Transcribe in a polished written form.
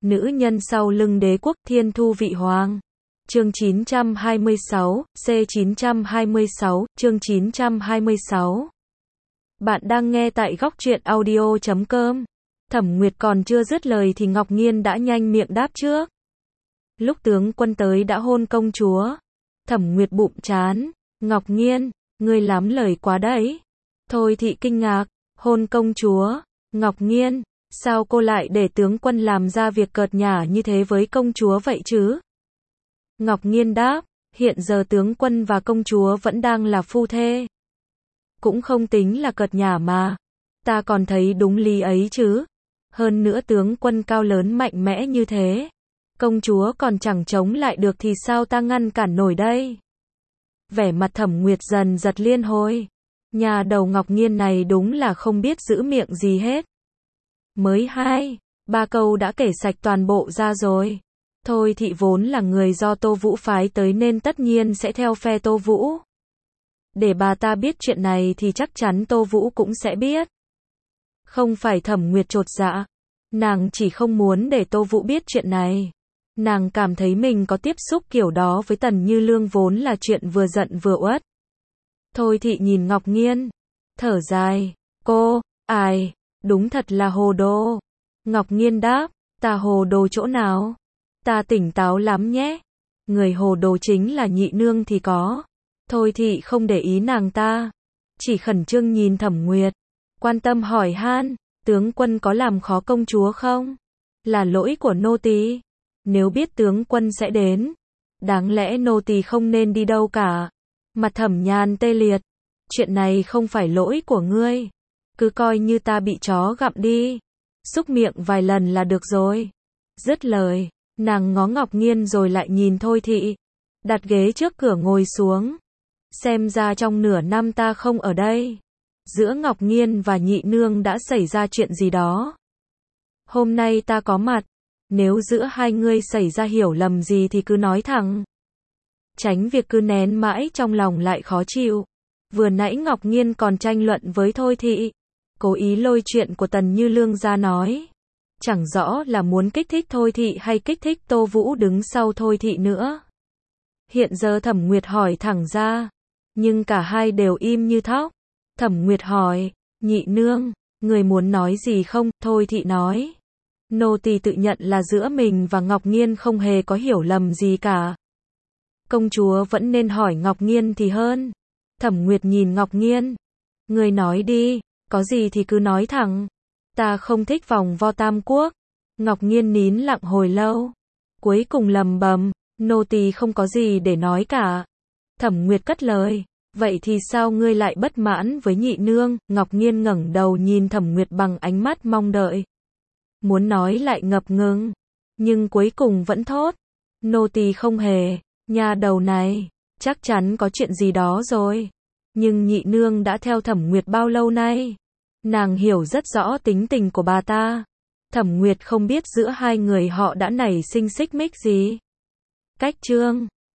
nữ nhân sau lưng đế quốc Thiên Thu Vị Hoàng. Chương 926, C926, chương 926. Bạn đang nghe tại góc truyện audio.com. Thẩm Nguyệt còn chưa dứt lời thì Ngọc Nghiên đã nhanh miệng đáp trước. Lúc tướng quân tới đã hôn công chúa. Thẩm Nguyệt bụng chán. Ngọc Nghiên, ngươi lắm lời quá đấy. Thôi Thị kinh ngạc. Hôn công chúa. Ngọc Nghiên, sao cô lại để tướng quân làm ra việc cợt nhả như thế với công chúa vậy chứ? Ngọc Nghiên đáp, hiện giờ tướng quân và công chúa vẫn đang là phu thê. Cũng không tính là cợt nhả mà. Ta còn thấy đúng lý ấy chứ. Hơn nữa tướng quân cao lớn mạnh mẽ như thế. Công chúa còn chẳng chống lại được thì sao ta ngăn cản nổi đây? Vẻ mặt Thẩm Nguyệt dần giật liên hồi. Nhà đầu Ngọc Nghiên này đúng là không biết giữ miệng gì hết. Mới 2-3 câu đã kể sạch toàn bộ ra rồi. Thôi Thị vốn là người do Tô Vũ phái tới nên tất nhiên sẽ theo phe Tô Vũ. Để bà ta biết chuyện này thì chắc chắn Tô Vũ cũng sẽ biết. Không phải Thẩm Nguyệt chột dạ. Nàng chỉ không muốn để Tô Vũ biết chuyện này. Nàng cảm thấy mình có tiếp xúc kiểu đó với Tần Như Lương vốn là chuyện vừa giận vừa uất. Thôi Thị nhìn Ngọc Nghiên. Thở dài. Cô, ai, đúng thật là hồ đồ. Ngọc Nghiên đáp, ta hồ đồ chỗ nào? Ta tỉnh táo lắm nhé. Người hồ đồ chính là nhị nương thì có. Thôi Thị không để ý nàng ta. Chỉ khẩn trương nhìn Thẩm Nguyệt. Quan tâm hỏi han, tướng quân có làm khó công chúa không? Là lỗi của nô tỳ. Nếu biết tướng quân sẽ đến, đáng lẽ nô tỳ không nên đi đâu cả. Mặt Thẩm Nhan tê liệt. Chuyện này không phải lỗi của ngươi. Cứ coi như ta bị chó gặm đi. Xúc miệng vài lần là được rồi. Dứt lời, nàng ngó Ngọc Nghiên rồi lại nhìn Thôi Thị. Đặt ghế trước cửa ngồi xuống. Xem ra trong nửa năm ta không ở đây, giữa Ngọc Nghiên và nhị nương đã xảy ra chuyện gì đó. Hôm nay ta có mặt. Nếu giữa hai ngươi xảy ra hiểu lầm gì thì cứ nói thẳng. Tránh việc cứ nén mãi trong lòng lại khó chịu. Vừa nãy Ngọc Nghiên còn tranh luận với Thôi Thị. Cố ý lôi chuyện của Tần Như Lương ra nói. Chẳng rõ là muốn kích thích Thôi Thị hay kích thích Tô Vũ đứng sau Thôi Thị nữa. Hiện giờ Thẩm Nguyệt hỏi thẳng ra. Nhưng cả hai đều im như thóc. Thẩm Nguyệt hỏi, nhị nương, người muốn nói gì không? Thôi Thị nói. Nô tỳ tự nhận là giữa mình và Ngọc Nghiên không hề có hiểu lầm gì cả. Công chúa vẫn nên hỏi Ngọc Nghiên thì hơn. Thẩm Nguyệt nhìn Ngọc Nghiên. Người nói đi, có gì thì cứ nói thẳng. Ta không thích vòng vo tam quốc. Ngọc Nghiên nín lặng hồi lâu. Cuối cùng lầm bầm, nô tỳ không có gì để nói cả. Thẩm Nguyệt cất lời. Vậy thì sao ngươi lại bất mãn với nhị nương? Ngọc Nghiên ngẩng đầu nhìn Thẩm Nguyệt bằng ánh mắt mong đợi. Muốn nói lại ngập ngừng. Nhưng cuối cùng vẫn thốt. Nô tỳ không hề. Nhà đầu này, chắc chắn có chuyện gì đó rồi. Nhưng nhị nương đã theo Thẩm Nguyệt bao lâu nay? Nàng hiểu rất rõ tính tình của bà ta. Thẩm Nguyệt không biết giữa hai người họ đã nảy sinh xích mích gì. Cách chương